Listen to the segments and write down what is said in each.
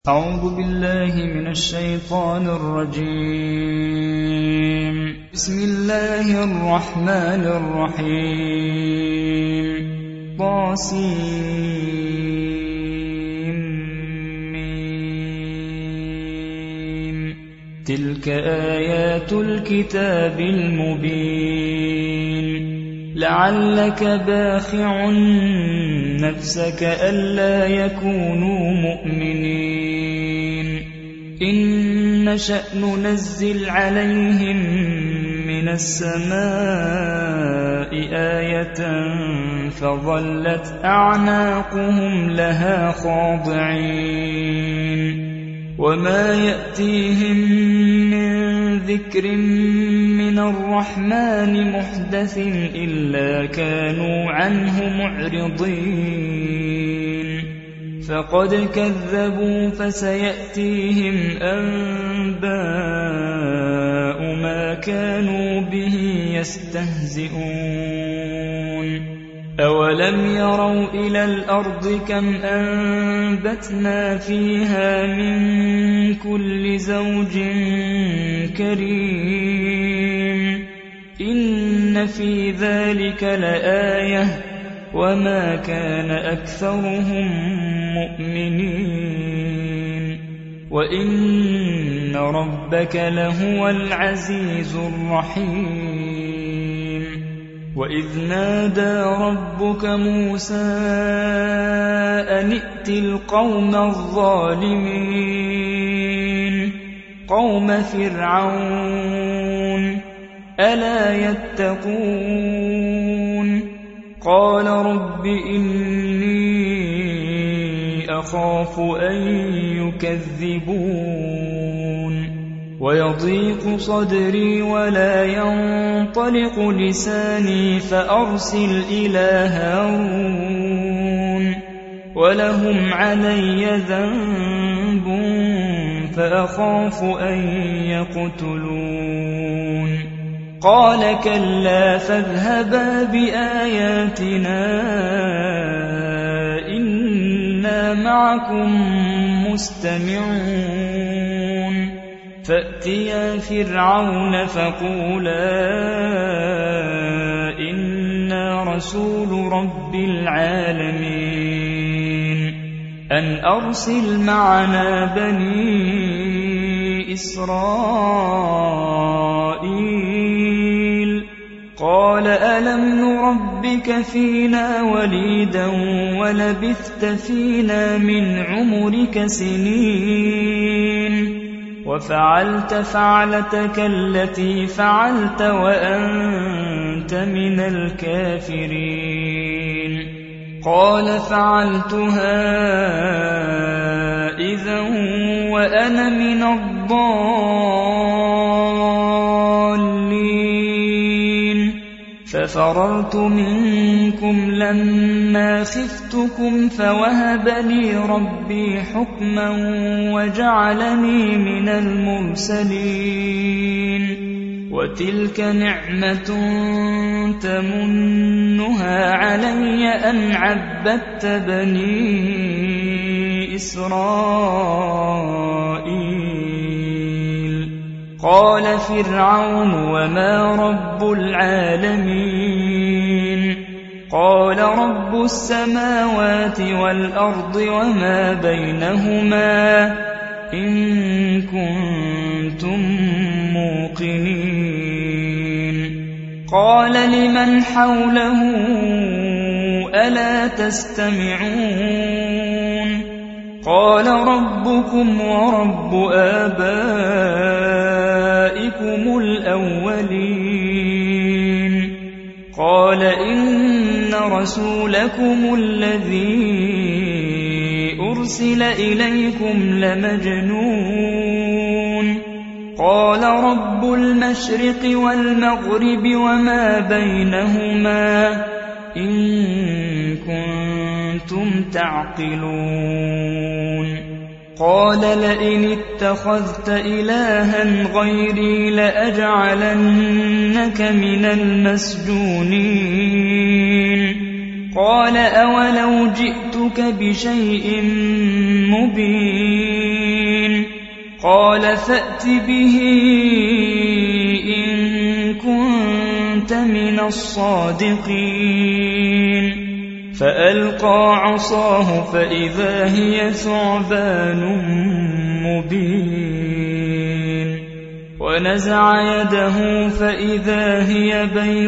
أعوذ بالله من الشيطان الرجيم. بسم الله الرحمن الرحيم. طاسيم. تلك آيات الكتاب المبين. لعلك باخع نفسك ألا يكونوا مؤمنين. إن نشأ ننزل عليهم من السماء آية فظلت أعناقهم لها خاضعين. وما يأتيهم من ذكر من الرحمن محدث إلا كانوا عنه معرضين. فقد كذبوا فسيأتيهم أنباء ما كانوا به يستهزئون. أولم يروا إلى الأرض كم أنبتنا فيها من كل زوج كريم. إن في ذلك لآية وما كان أكثرهم مؤمنين. وإن ربك لهو العزيز الرحيم. وإذ نادى ربك موسى أن ائت القوم الظالمين قوم فرعون ألا يتقون. قال رب إني أخاف أن يكذبون. ويضيق صدري ولا ينطلق لساني فأرسل إلى هارون ولهم علي ذنب فأخاف أن يقتلون. قال كلا فاذهبا بآياتنا إنا معكم مستمعون. فأتيا فرعون فقولا إنا رسول رب العالمين أن أرسل معنا بني إسرائيل. قال ألم نربك فينا وليدا ولبثت فينا من عمرك سنين وفعلت فعلتك التي فعلت وأنت من الكافرين. قال فعلتها إذا وأنا من الضالين. ففررت منكم لما خفتكم فوهب لي ربي حكما وجعلني من المرسلين. وتلك نعمة تمنها علي أن عبدت بني إسرائيل. قال فرعون وما رب العالمين. قال رب السماوات والأرض وما بينهما إن كنتم موقنين. قال لمن حوله ألا تستمعون. قال ربكم ورب آبائكم الأولين. قال إن رسولكم الذي أرسل إليكم لمجنون. قال رب المشرق والمغرب وما بينهما إن كنتم تعقلون. قال لئن اتخذت إلها غيري لأجعلنك من المسجونين. قال أولو جئتك بشيء مبين. قال فأت به إن كنت من الصادقين فألقى عصاه فإذا هي ثعبان مبين ونزع يده فإذا هي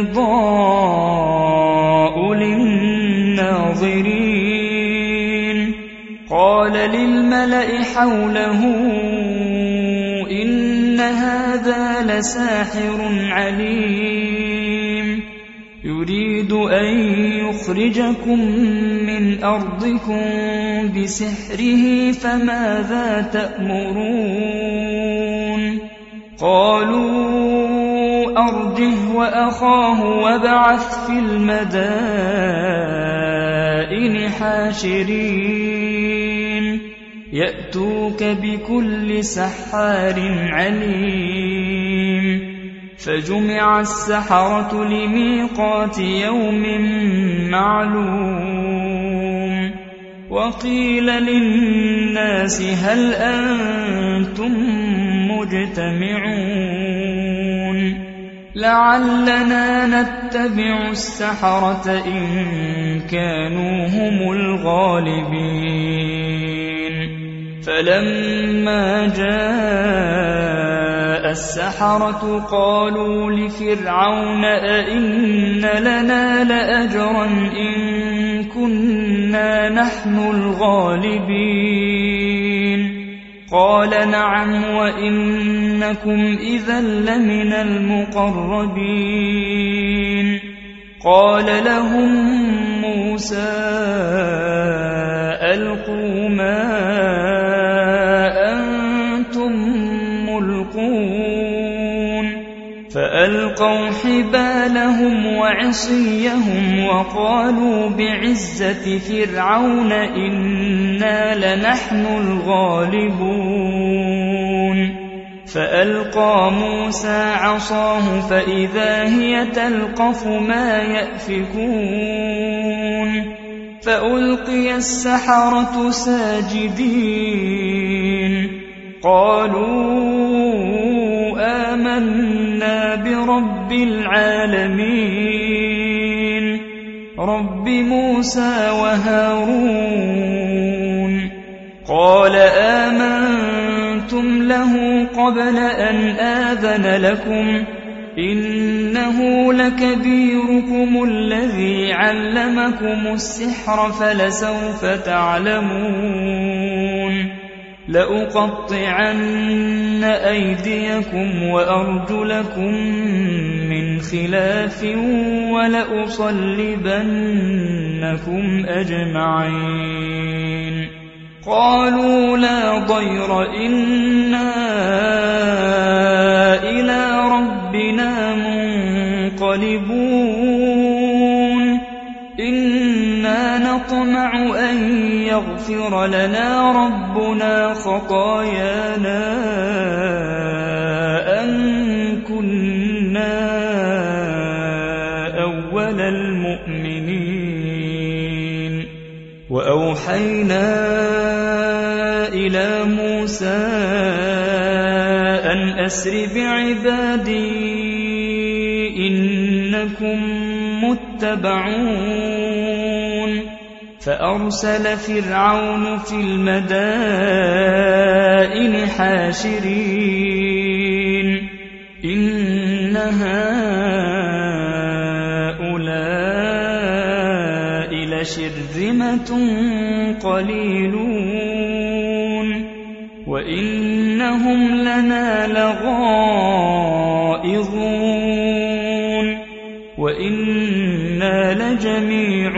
بيضاء للناظرين قال للملأ حوله إن هذا لساحر عليم يريد أن يخرجكم من أرضكم بسحره فماذا تأمرون قالوا أرجه وأخاه وابعث في المدائن حاشرين يأتوك بكل سحار عليم فجمع السحرة لميقات يوم معلوم وقيل للناس هل أنتم مجتمعون لعلنا نتبع السحرة إن كانوا هم الغالبين فلما جاء السحرة قالوا لفرعون أئن لنا لأجرا إن كنا نحن الغالبين قال نعم وإنكم إذا لمن المقربين قال لهم موسى ألقوا ما أنتم ملقون فألقوا حبالهم وعصيهم وقالوا بعزة فرعون إنا لنحن الغالبون فألقى موسى عصاه فإذا هي تلقف ما يأفكون فألقي السحرة ساجدين قالوا آمنا برب العالمين رب موسى وهارون قال آمنتم له قبل أن آذن لكم إنه لكبيركم الذي علمكم السحر فلسوف تعلمون لأقطعن أيديكم وأرجلكم من خلاف ولأصلبنكم أجمعين قالوا لا ضير إنا إلى ربنا منقلبون إنا نطمع أن يغفر لنا ربنا خطايانا أن كنا أول المؤمنين وأوحينا إلى موسى أن أسر بعبادي إنكم متبعون فأرسل فرعون في المدائن حاشرين إن هؤلاء لشرذمة قليلون وإنهم لنا لغائظون وإنا لجميع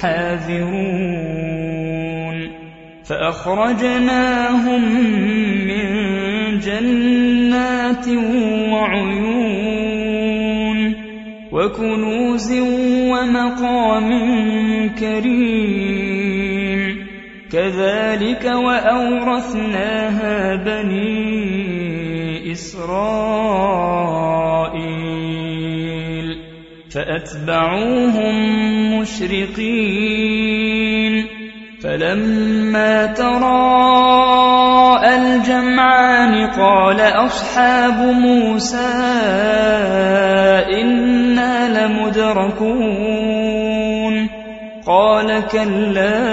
حاذرون فأخرجناهم من جنات وعيون وكنوز ومقام كريم كذلك وأورثناها بني إسرائيل فأتبعوهم مشرقين فلما تراءى الجمعان أصحاب موسى إنا لمدركون قال كلا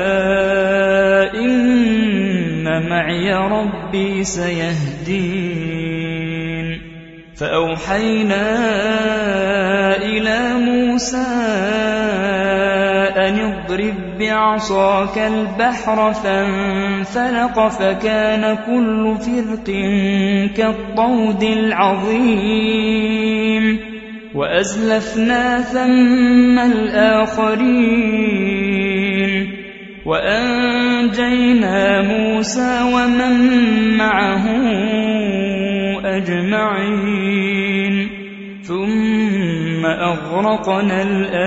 إن معي ربي سيهدين فأوحينا إلى موسى أن اضرب بعصاك البحر فانفلق فكان كل فرق كالطود العظيم وأزلفنا ثم الآخرين وأنجينا موسى ومن معه أجمعين ثم أغرقنا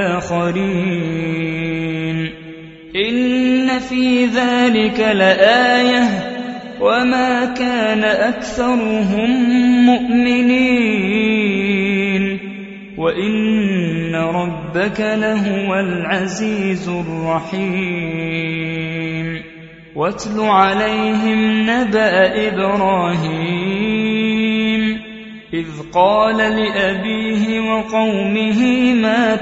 الآخرين إن في ذلك لآية وما كان أكثرهم مؤمنين وإن ربك لهو العزيز الرحيم واتل عليهم نبأ إبراهيم إذ قال لأبيه وقومه ما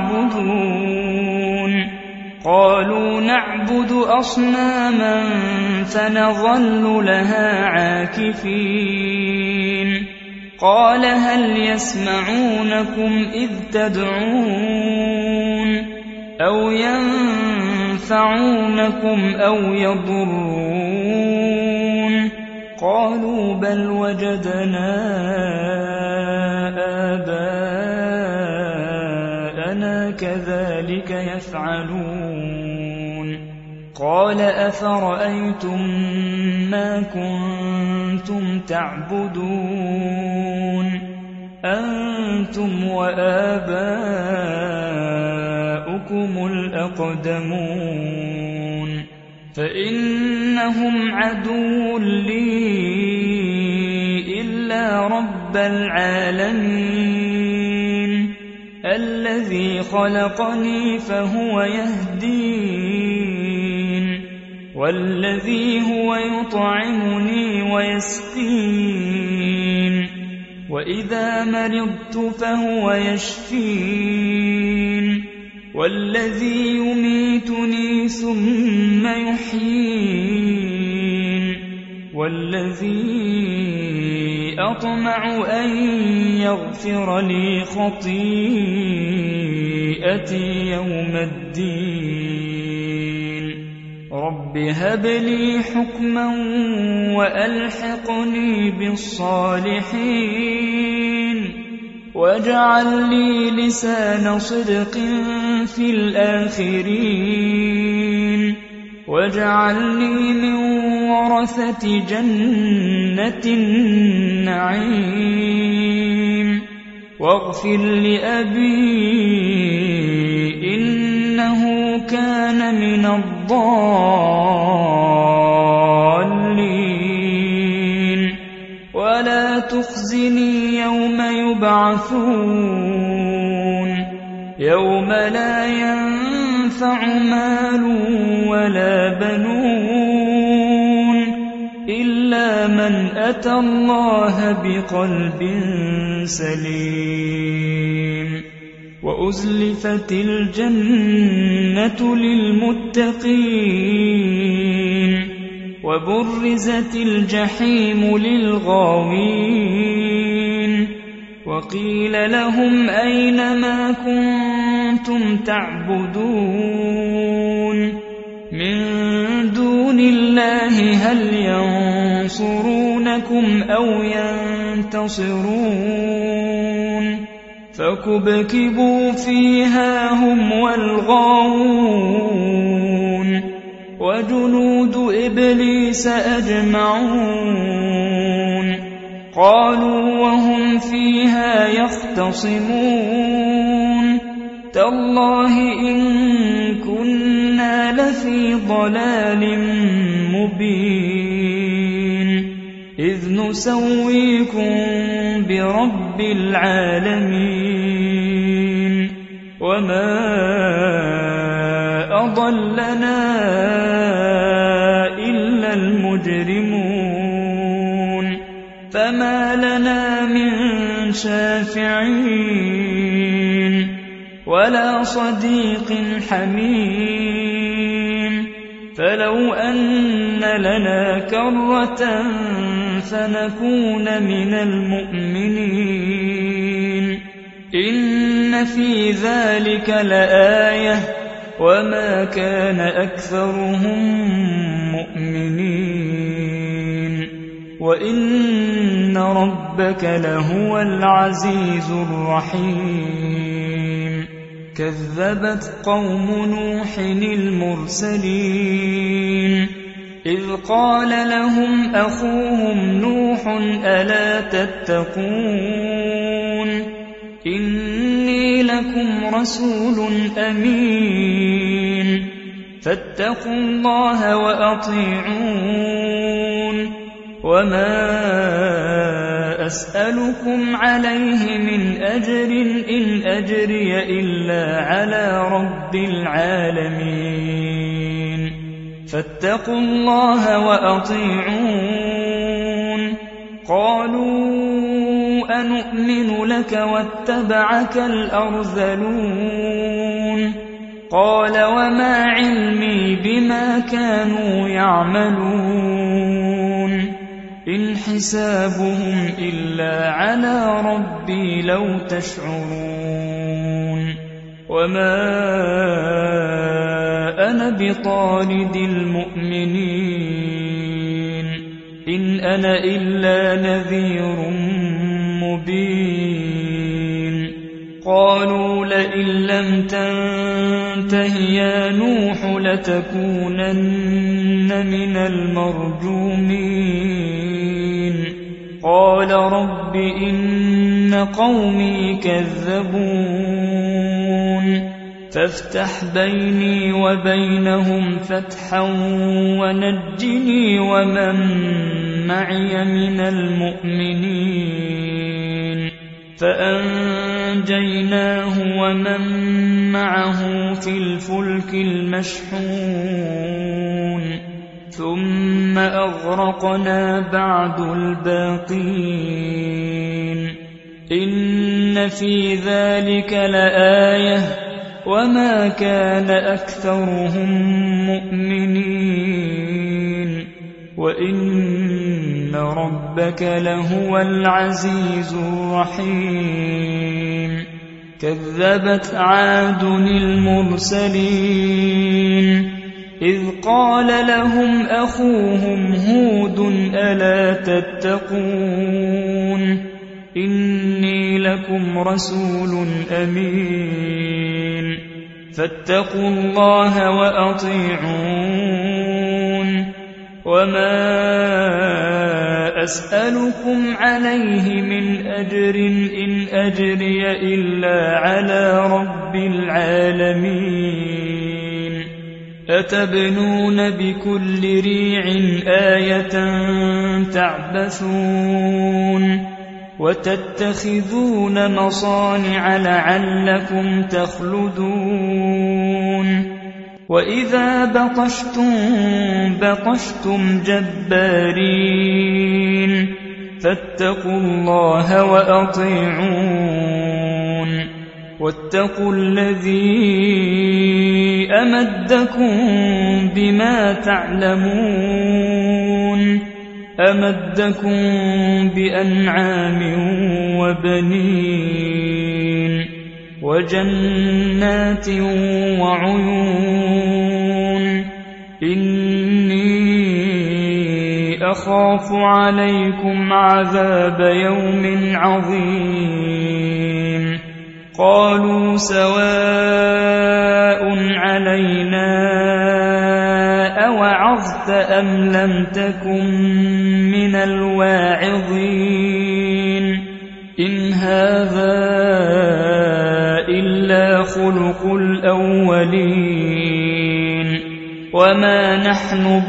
تعبدون قالوا نعبد أصناما فنظل لها عاكفين قال هل يسمعونكم إذ تدعون أو ينفعونكم أو يضرون قالوا بل وجدنا آباءنا كذلك يفعلون قال أفرأيتم ما كنتم تعبدون أنتم وآباؤكم الأقدمون فإنهم عدو لي إلا رب العالمين الذي خلقني فهو يهدين والذي هو يطعمني ويسقين وإذا مرضت فهو يشفين والذي يميتني ثم يحيين والذي أطمع أن يغفر لي خطيئتي يوم الدين رب هب لي حكما وألحقني بالصالحين واجعل لي لسان صدق في الآخرين واجعلني من ورثة جنة النعيم واغفر لأبي إنه كان من الضالين ولا تخزني يوم يبعثون يوم لا ينفع مال ولا بنون إلا من أتى الله بقلب سليم وأزلفت الجنة للمتقين وبرزت الجحيم للغاوين وقيل لهم أين ما كنتم تعبدون من دون الله هل ينصرونكم أو ينتصرون فكبكبوا فيها هم والغاوون وجنود إبليس أجمعون قالوا وهم فيها يختصمون تالله إن كنا لفي ضلال مبين إذ نسويكم برب العالمين وما أضلنا إلا المجرمون فما لنا من شافعين ولا صديق حميم فلو أن لنا كرة فنكون من المؤمنين إن في ذلك لآية وما كان أكثرهم مؤمنين وإن ربك لهو العزيز الرحيم كذبت قوم نوح المرسلين إذ قال لهم أخوهم نوح ألا تتقون إني لكم رسول أمين فاتقوا الله وأطيعون وما أسألكم عليه من أجر إن أجري إلا على رب العالمين فاتقوا الله وأطيعون قالوا أنؤمن لك واتبعك الأرذلون قال وما علمي بما كانوا يعملون إن حسابهم إلا على ربي لو تشعرون وما أنا بطارد المؤمنين إن أنا إلا نذير مبين قالوا لئن لم تنته يا نوح لتكونن من المرجومين قال رب إن قومي كذبون فافتح بيني وبينهم فتحا ونجني ومن معي من المؤمنين فأنجيناه ومن معه في الفلك المشحون ثم أغرقنا بعد الباقين إن في ذلك لآية وما كان أكثرهم مؤمنين وإن ربك لهو العزيز الرحيم كذبت عاد المرسلين إذ قال لهم أخوهم هود ألا تتقون إني لكم رسول أمين فاتقوا الله وأطيعون وما أسألكم عليه من أجر إن أجري إلا على رب العالمين أتبنون بكل ريع آية تعبثون وتتخذون مصانع لعلكم تخلدون وإذا بطشتم جبارين فاتقوا الله وأطيعون واتقوا الذي أمدكم بما تعلمون أمدكم بأنعام وبنين وجنات وعيون إني أخاف عليكم عذاب يوم عظيم قالوا سواء علينا أوعظت أم لم تكن من الواعظين إن هذا إلا خلق الأولين وما نحن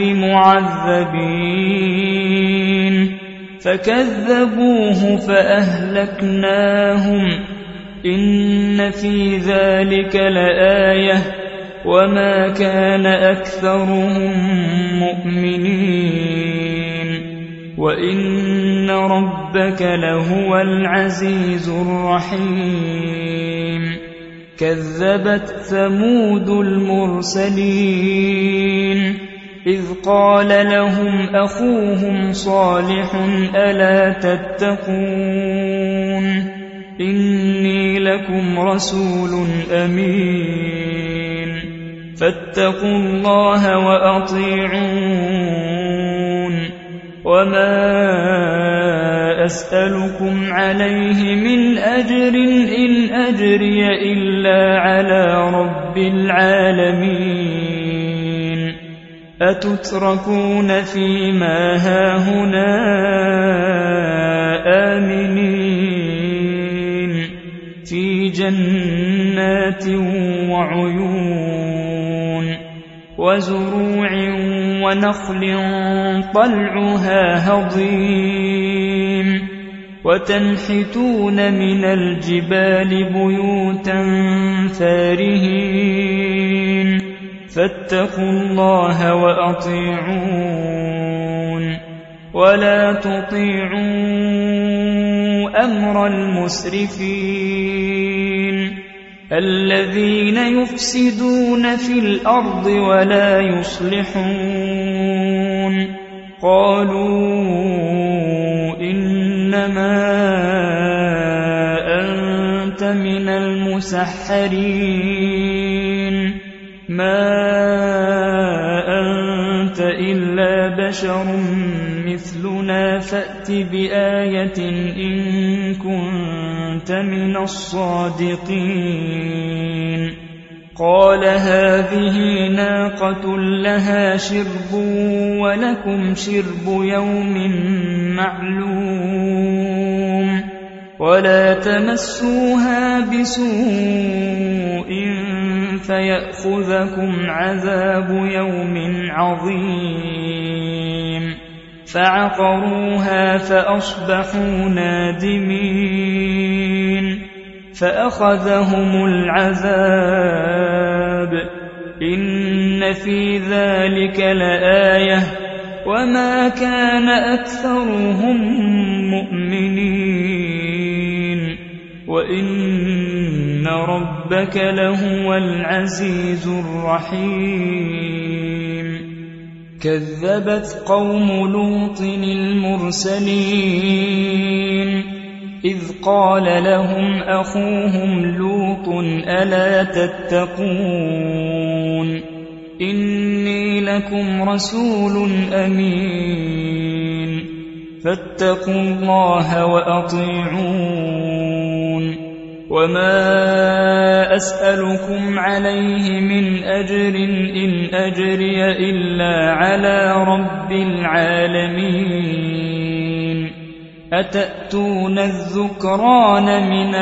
بمعذبين فكذبوه فأهلكناهم إن في ذلك لآية وما كان أكثرهم مؤمنين وإن ربك لهو العزيز الرحيم كذبت ثمود المرسلين إذ قال لهم أخوهم صالح ألا تتقون إني لكم رسول أمين فاتقوا الله وأطيعون وما أسألكم عليه من أجر إن أجري إلا على رب العالمين أتتركون فيما هاهنا آمنين في جنات وعيون وزروع ونخل طلعها هضيم وتنحتون من الجبال بيوتا فارهين فاتقوا الله وأطيعون ولا تطيعوا أمر المسرفين الذين يفسدون في الأرض ولا يصلحون قالوا إنما أنت من المسحرين ما أنت إلا بشر مثلنا فأت بآية إن كنت من الصادقين قال هذه ناقة لها شرب ولكم شرب يوم معلوم ولا تمسوها بسوء فيأخذكم عذاب يوم عظيم فعقروها فأصبحوا نادمين فأخذهم العذاب إن في ذلك لآية وما كان أكثرهم مؤمنين وإن ربك لهو العزيز الرحيم كذبت قوم لوط المرسلين إذ قال لهم أخوهم لوط ألا تتقون إني لكم رسول أمين فاتقوا الله وأطيعون وما أسألكم عليه من أجر إن أجري إلا على رب العالمين أتأتون الذكران من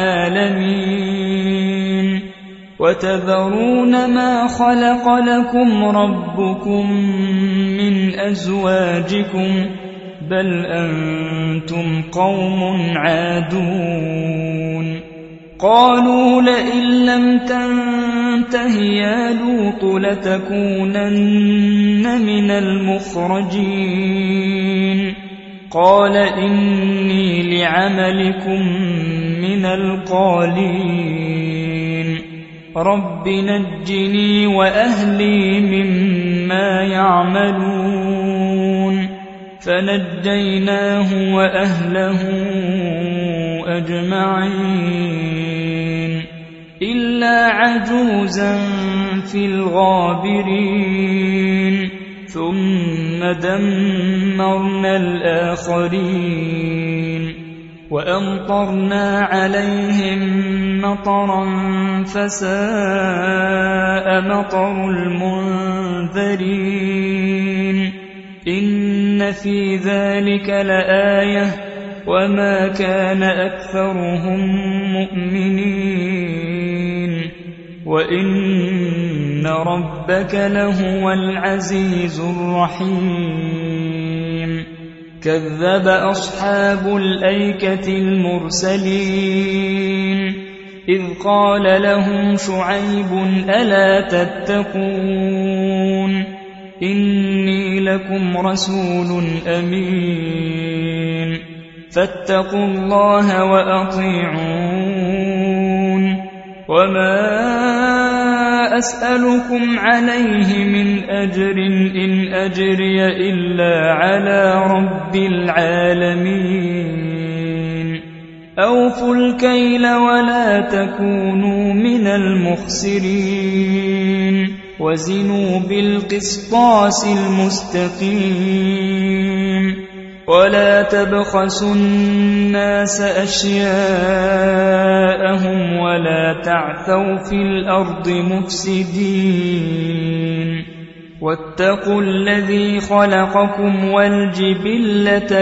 العالمين وتذرون ما خلق لكم ربكم من أزواجكم بل أنتم قوم عادون قالوا لئن لم تنته يا لوط لتكونن من المخرجين قال إني لعملكم من القالين رب نجني وأهلي مما يعملون فنجيناه وأهله أجمعين إلا عجوزا في الغابرين ثم دمرنا الآخرين وأمطرنا عليهم مطرا فساء مطر المنذرين إن في ذلك لآية وما كان أكثرهم مؤمنين وإن ربك لهو العزيز الرحيم كذب أصحاب الأيكة المرسلين إذ قال لهم شعيب ألا تتقون إني لكم رسول أمين فاتقوا الله وأطيعون وما أسألكم عليه من أجر إن أجري إلا على رب العالمين أوفوا الكيل ولا تكونوا من المخسرين وزنوا بالقسطاس المستقيم ولا تبخسوا الناس أشياءهم ولا تعثوا في الأرض مفسدين واتقوا الذي خلقكم والجبلة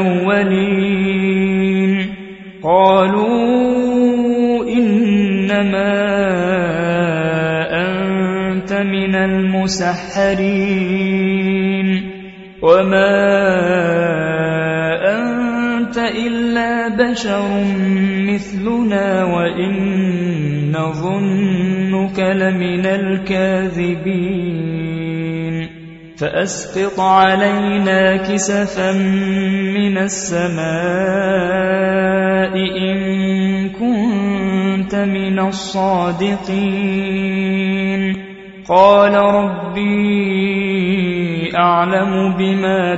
الأولين قالوا إنما أنت من المسحرين وما أنت إلا بشر مثلنا وإن نظنك لمن الكاذبين فأسقط علينا كسفا من السماء إن كنت من الصادقين قال ربي أعلم بما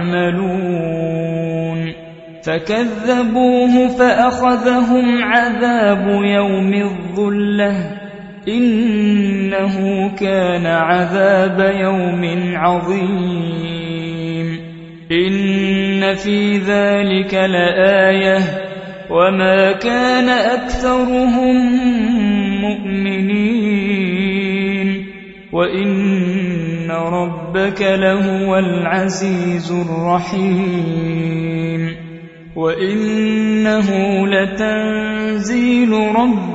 تعملون فكذبوه فأخذهم عذاب يوم الظلة إنه كان عذاب يوم عظيم إن في ذلك لآية وما كان أكثرهم مؤمنين وإن ربك لهو العزيز الرحيم وإنه لتنزيل رب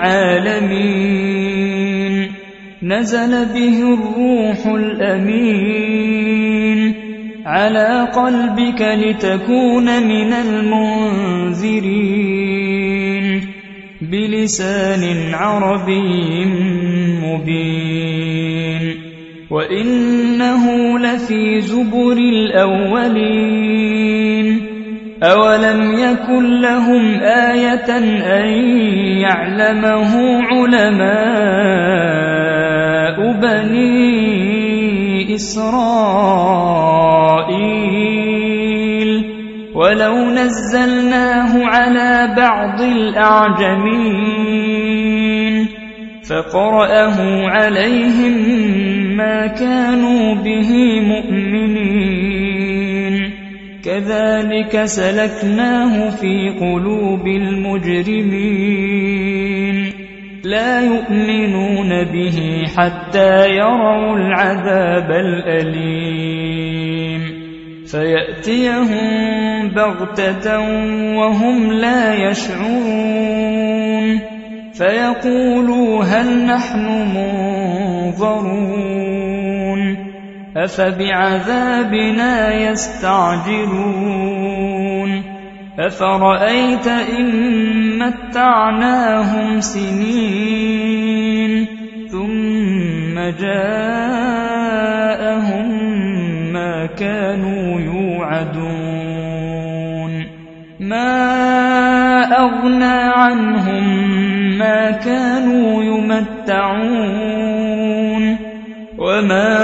العالمين نزل به الروح الأمين على قلبك لتكون من المنذرين بلسان عربي مبين وإنه لفي زبر الأولين أولم يكن لهم آية أن يعلمه علماء بني إسرائيل ولو نزلناه على بعض الأعجمين فقرأه عليهم ما كانوا به مؤمنين كذلك سلكناه في قلوب المجرمين لا يؤمنون به حتى يروا العذاب الأليم فيأتيهم بغتة وهم لا يشعرون فيقولوا هل نحن منظرون أفبعذابنا يستعجلون أفرأيت إن متعناهم سنين ثم جاءهم ما كانوا يوعدون ما أغنى عنهم ما كانوا يمتعون وما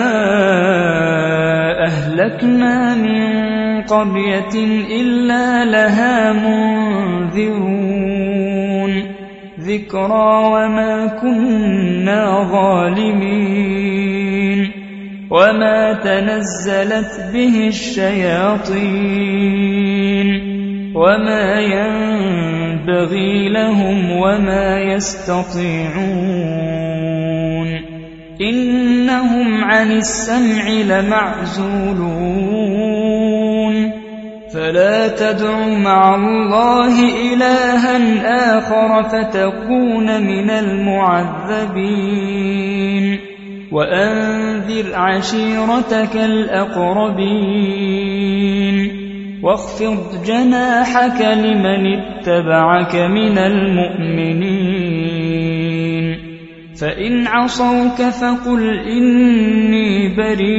أهلكنا من قرية إلا لها منذرون ذكرى وما كنا ظالمين وما تنزلت به الشياطين وما ينبغي لهم وما يستطيعون إنهم عن السمع لمعزولون فلا تدع مع الله إلها آخر فتكون من المعذبين وأنذر عشيرتك الأقربين واخفض جناحك لمن اتبعك من المؤمنين فإن عصوك فقل إني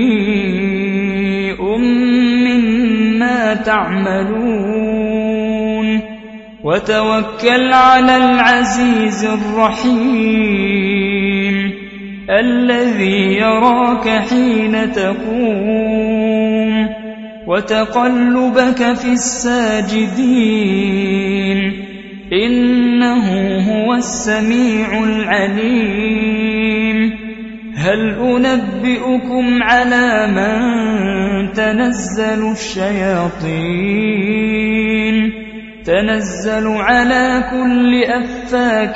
بريء مما تعملون وتوكل على العزيز الرحيم الذي يراك حين تقوم وتقلبك في الساجدين إنه هو السميع العليم هل أنبئكم على من تنزل الشياطين تنزل على كل أفاك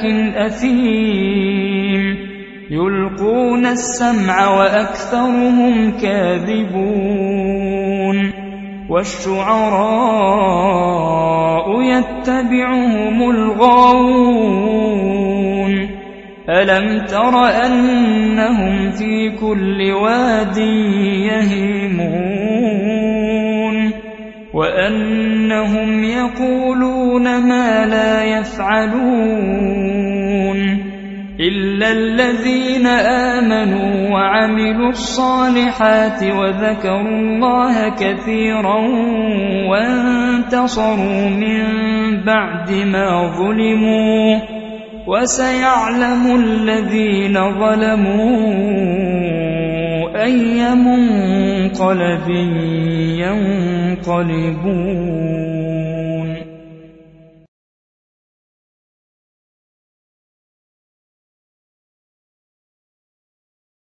أثيم يلقون السمع وأكثرهم كاذبون والشعراء يتبعهم الغاوون ألم تر أنهم في كل واد يهيمون وأنهم يقولون ما لا يفعلون إلا الذين آمنوا وعملوا الصالحات وذكروا الله كثيرا وانتصروا من بعد ما ظلموا وسيعلم الذين ظلموا أي منقلب ينقلبون